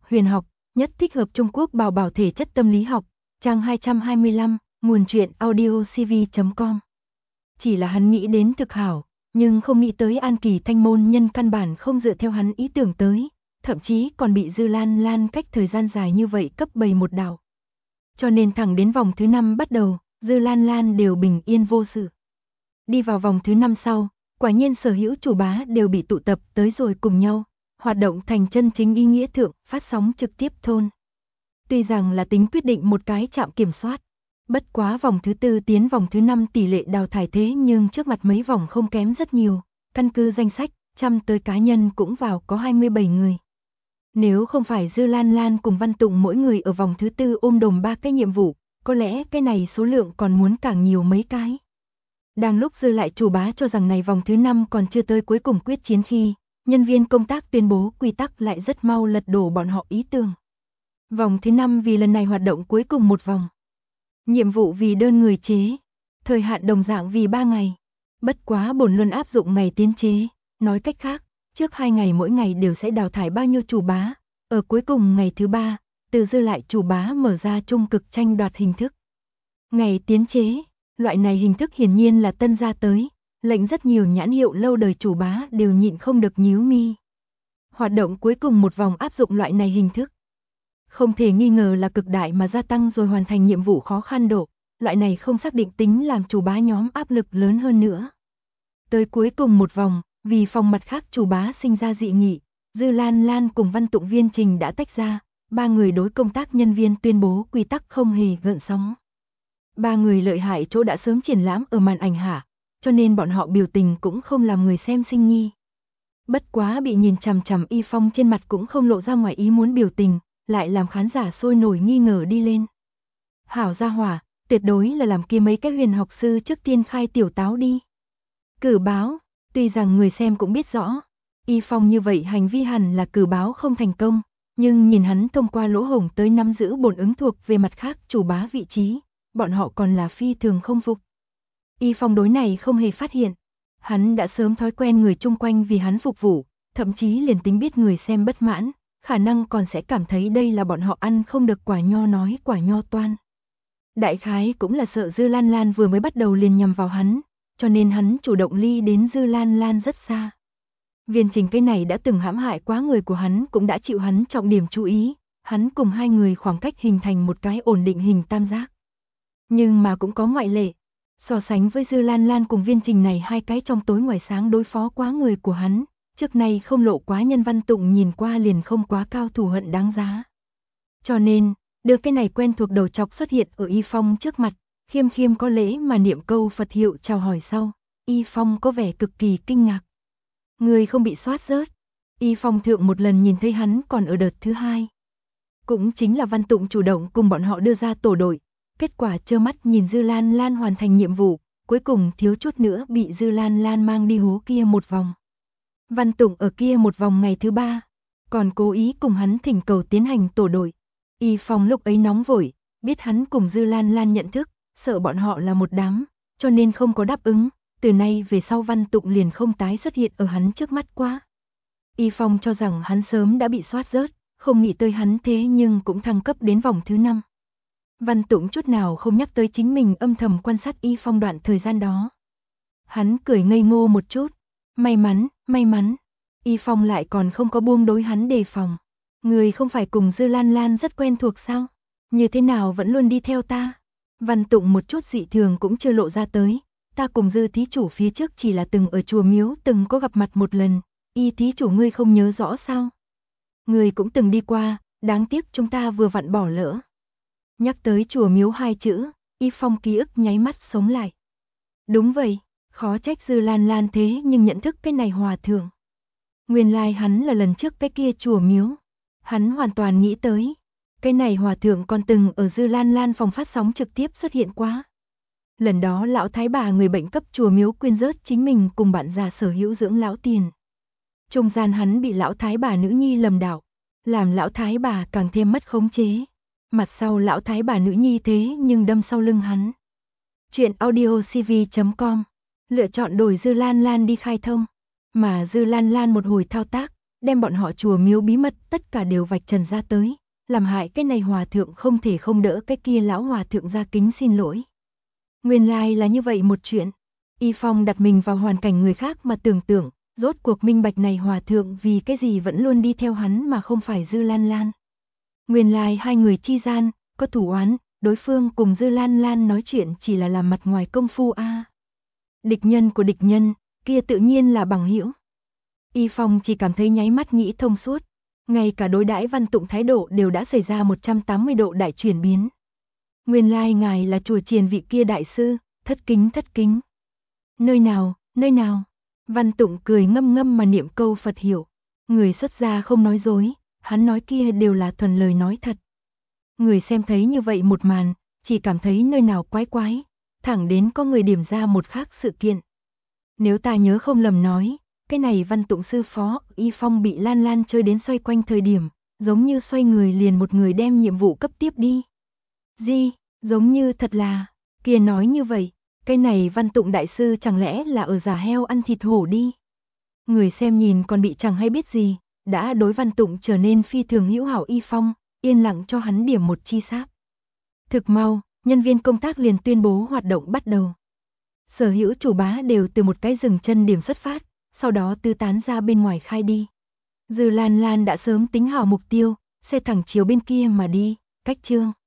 huyền học, nhất thích hợp Trung Quốc bảo bảo thể chất tâm lý học, trang 225, nguồn truyện audiocv.com. Chỉ là hắn nghĩ đến thực hảo, nhưng không nghĩ tới An Kỳ Thanh môn nhân căn bản không dựa theo hắn ý tưởng tới, thậm chí còn bị Dư Lan Lan cách thời gian dài như vậy cấp bày một đạo. Cho nên thẳng đến vòng thứ 5 bắt đầu, Dư Lan Lan đều bình yên vô sự. Đi vào vòng thứ 5 sau, quả nhiên sở hữu chủ bá đều bị tụ tập tới rồi cùng nhau, hoạt động thành chân chính ý nghĩa thượng, phát sóng trực tiếp thôn. Tuy rằng là tính quyết định một cái trạm kiểm soát, bất quá vòng thứ 4 tiến vòng thứ 5 tỷ lệ đào thải thế nhưng trước mặt mấy vòng không kém rất nhiều, căn cứ danh sách, trăm tới cá nhân cũng vào có 27 người. Nếu không phải Dư Lan Lan cùng Văn Tụng mỗi người ở vòng thứ 4 ôm đồm 3 cái nhiệm vụ, có lẽ cái này số lượng còn muốn càng nhiều mấy cái. Đang lúc Dư lại chủ bá cho rằng này vòng thứ 5 còn chưa tới cuối cùng quyết chiến khi, nhân viên công tác tuyên bố quy tắc lại rất mau lật đổ bọn họ ý tưởng. Vòng thứ 5 vì lần này hoạt động cuối cùng một vòng. Nhiệm vụ vì đơn người chế, thời hạn đồng dạng vì 3 ngày. Bất quá bổn luân áp dụng ngày tiến chế, nói cách khác, trước 2 ngày mỗi ngày đều sẽ đào thải bao nhiêu chủ bá, ở cuối cùng ngày thứ 3, từ Dư lại chủ bá mở ra trung cực tranh đoạt hình thức. Ngày tiến chế, loại này hình thức hiển nhiên là tân ra tới, lệnh rất nhiều nhãn hiệu lâu đời chủ bá đều nhịn không được nhíu mi. Hoạt động cuối cùng một vòng áp dụng loại này hình thức. Không thể nghi ngờ là cực đại mà gia tăng rồi hoàn thành nhiệm vụ khó khăn độ, loại này không xác định tính làm chủ bá nhóm áp lực lớn hơn nữa. Tới cuối cùng một vòng, vì phòng mặt khác chủ bá sinh ra dị nghị, Dư Lan Lan cùng Văn Tụng Viên Trình đã tách ra, 3 người đối công tác nhân viên tuyên bố quy tắc không hề gợn sóng. 3 người lợi hại chỗ đã sớm triển lãm ở màn ảnh hạ, cho nên bọn họ biểu tình cũng không làm người xem sinh nghi. Bất quá bị nhìn chằm chằm Y Phong trên mặt cũng không lộ ra ngoài ý muốn biểu tình, lại làm khán giả sôi nổi nghi ngờ đi lên. Hảo gia hỏa, tuyệt đối là làm kia mấy cái huyền học sư trước tiên khai tiểu táo đi. Cử báo, tuy rằng người xem cũng biết rõ, Y Phong như vậy hành vi hẳn là cử báo không thành công, nhưng nhìn hắn thông qua lỗ hổng tới nắm giữ bổn ứng thuộc về mặt khác chủ bá vị trí, bọn họ còn là phi thường không phục. Y Phong đối này không hề phát hiện, hắn đã sớm thói quen người chung quanh vì hắn phục vụ, thậm chí liền tính biết người xem bất mãn, khả năng còn sẽ cảm thấy đây là bọn họ ăn không được quả nho nói quả nho toan. Đại khái cũng là sợ Dư Lan Lan vừa mới bắt đầu liền nhằm vào hắn, cho nên hắn chủ động ly đến Dư Lan Lan rất xa. Viên Trình cái này đã từng hãm hại quá người của hắn cũng đã chịu hắn trọng điểm chú ý, hắn cùng 2 người khoảng cách hình thành một cái ổn định hình tam giác. Nhưng mà cũng có ngoại lệ, so sánh với Dư Lan Lan cùng Viên Trình này 2 cái trong tối ngoài sáng đối phó quá người của hắn, trước nay không lộ quá nhân Văn Tụng nhìn qua liền không quá cao thù hận đáng giá. Cho nên, đưa cái này quen thuộc đầu chọc xuất hiện ở Y Phong trước mặt, khiêm khiêm có lễ mà niệm câu Phật hiệu chào hỏi sau, Y Phong có vẻ cực kỳ kinh ngạc. Người không bị soát rớt. Y Phong thượng một lần nhìn thấy hắn còn ở đợt thứ 2. Cũng chính là Văn Tụng chủ động cùng bọn họ đưa ra tổ đội, kết quả trơ mắt nhìn Dư Lan Lan hoàn thành nhiệm vụ, cuối cùng thiếu chút nữa bị Dư Lan Lan mang đi hố kia một vòng. Văn Tụng ở kia một vòng ngày thứ 3, còn cố ý cùng hắn thỉnh cầu tiến hành tổ đội. Y Phong lúc ấy nóng vội, biết hắn cùng Dư Lan Lan nhận thức, sợ bọn họ là một đám, cho nên không có đáp ứng, từ nay về sau Văn Tụng liền không tái xuất hiện ở hắn trước mắt quá. Y Phong cho rằng hắn sớm đã bị soát rớt, không nghĩ tới hắn thế nhưng cũng thăng cấp đến vòng thứ 5. Văn Tụng chút nào không nhắc tới chính mình âm thầm quan sát Y Phong đoạn thời gian đó. Hắn cười ngây ngô một chút, may mắn, Y Phong lại còn không có buông đối hắn đề phòng. Người không phải cùng Dư Lan Lan rất quen thuộc sao? Như thế nào vẫn luôn đi theo ta? Văn Tụng một chút dị thường cũng chưa lộ ra tới. Ta cùng Dư thí chủ phía trước chỉ là từng ở chùa miếu từng có gặp mặt một lần. Y thí chủ ngươi không nhớ rõ sao? Người cũng từng đi qua, đáng tiếc chúng ta vừa vặn bỏ lỡ. Nhắc tới chùa miếu 2 chữ, Y Phong ký ức nháy mắt sống lại. Đúng vậy, khó trách Dư Lan Lan thế nhưng nhận thức cái này hòa thượng. Nguyên lai hắn là lần trước cái kia chùa miếu. Hắn hoàn toàn nghĩ tới, cái này hòa thượng còn từng ở Dư Lan Lan phòng phát sóng trực tiếp xuất hiện quá. Lần đó lão thái bà người bệnh cấp chùa miếu quyên rớt chính mình cùng bạn già sở hữu dưỡng lão tiền. Trung gian hắn bị lão thái bà nữ nhi lầm đạo, làm lão thái bà càng thêm mất khống chế. Mặt sau lão thái bà nữ nhi thế nhưng đâm sau lưng hắn. Chuyện audiocv.com, lựa chọn đổi Dư Lan Lan đi khai thông, mà Dư Lan Lan một hồi thao tác, đem bọn họ chùa miếu bí mật tất cả đều vạch trần ra tới, làm hại cái này hòa thượng không thể không đỡ cái kia lão hòa thượng ra kính xin lỗi. Nguyên lai là như vậy một chuyện. Y Phong đặt mình vào hoàn cảnh người khác mà tưởng tượng, rốt cuộc minh bạch này hòa thượng vì cái gì vẫn luôn đi theo hắn mà không phải Dư Lan Lan. Nguyên lai hai người chi gian, có thủ oán, đối phương cùng Dư Lan Lan nói chuyện chỉ là làm mặt ngoài công phu a. Địch nhân của địch nhân, kia tự nhiên là bằng hữu. Y Phong chỉ cảm thấy nháy mắt nghĩ thông suốt, ngay cả đối đãi Văn Tụng thái độ đều đã xảy ra 180 độ đại chuyển biến. Nguyên lai ngài là chùa Chiền vị kia đại sư, thất kính thất kính. Nơi nào, nơi nào? Văn Tụng cười ngâm ngâm mà niệm câu Phật hiệu. Người xuất gia không nói dối, hắn nói kia đều là thuần lời nói thật. Người xem thấy như vậy một màn, chỉ cảm thấy nơi nào quái quái, thẳng đến có người điểm ra một khác sự kiện. Nếu ta nhớ không lầm nói, cái này Văn Tụng sư phó, Y Phong bị Lan Lan chơi đến xoay quanh thời điểm, giống như xoay người liền một người đem nhiệm vụ cấp tiếp đi. Gì, giống như thật là, kia nói như vậy, cái này Văn Tụng đại sư chẳng lẽ là ở giả heo ăn thịt hổ đi. Người xem nhìn còn bị chẳng hay biết gì, đã đối Văn Tụng trở nên phi thường hữu hảo Y Phong, yên lặng cho hắn điểm một chi sáp. Thực mau, nhân viên công tác liền tuyên bố hoạt động bắt đầu. Sở hữu chủ bá đều từ một cái dừng chân điểm xuất phát, sau đó tư tán ra bên ngoài khai đi. Dư Lan Lan đã sớm tính hảo mục tiêu, xe thẳng chiều bên kia mà đi, cách Trương